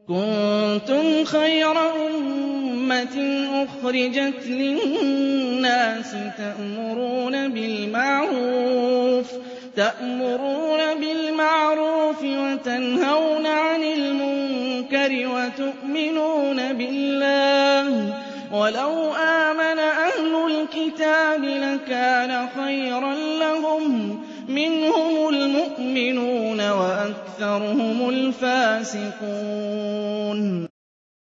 كُنتُمْ خَيْرَ أُمَّةٍ أُخْرِجَتْ لِلنَّاسِ تَأْمُرُونَ بِالْمَعْرُوفِ وَتَنْهَوْنَ عَنِ الْمُنكَرِ وَتُؤْمِنُونَ بِاللَّهِ ۚ وَلَوْ آمَنَ أَهْلُ الْكِتَابِ لَكَانَ خَيْرًا لَّهُم ۚ مِّنْهُمُ الْمُؤْمِنُونَ وَأَكْثَرُهُمُ الْفَاسِقُونَ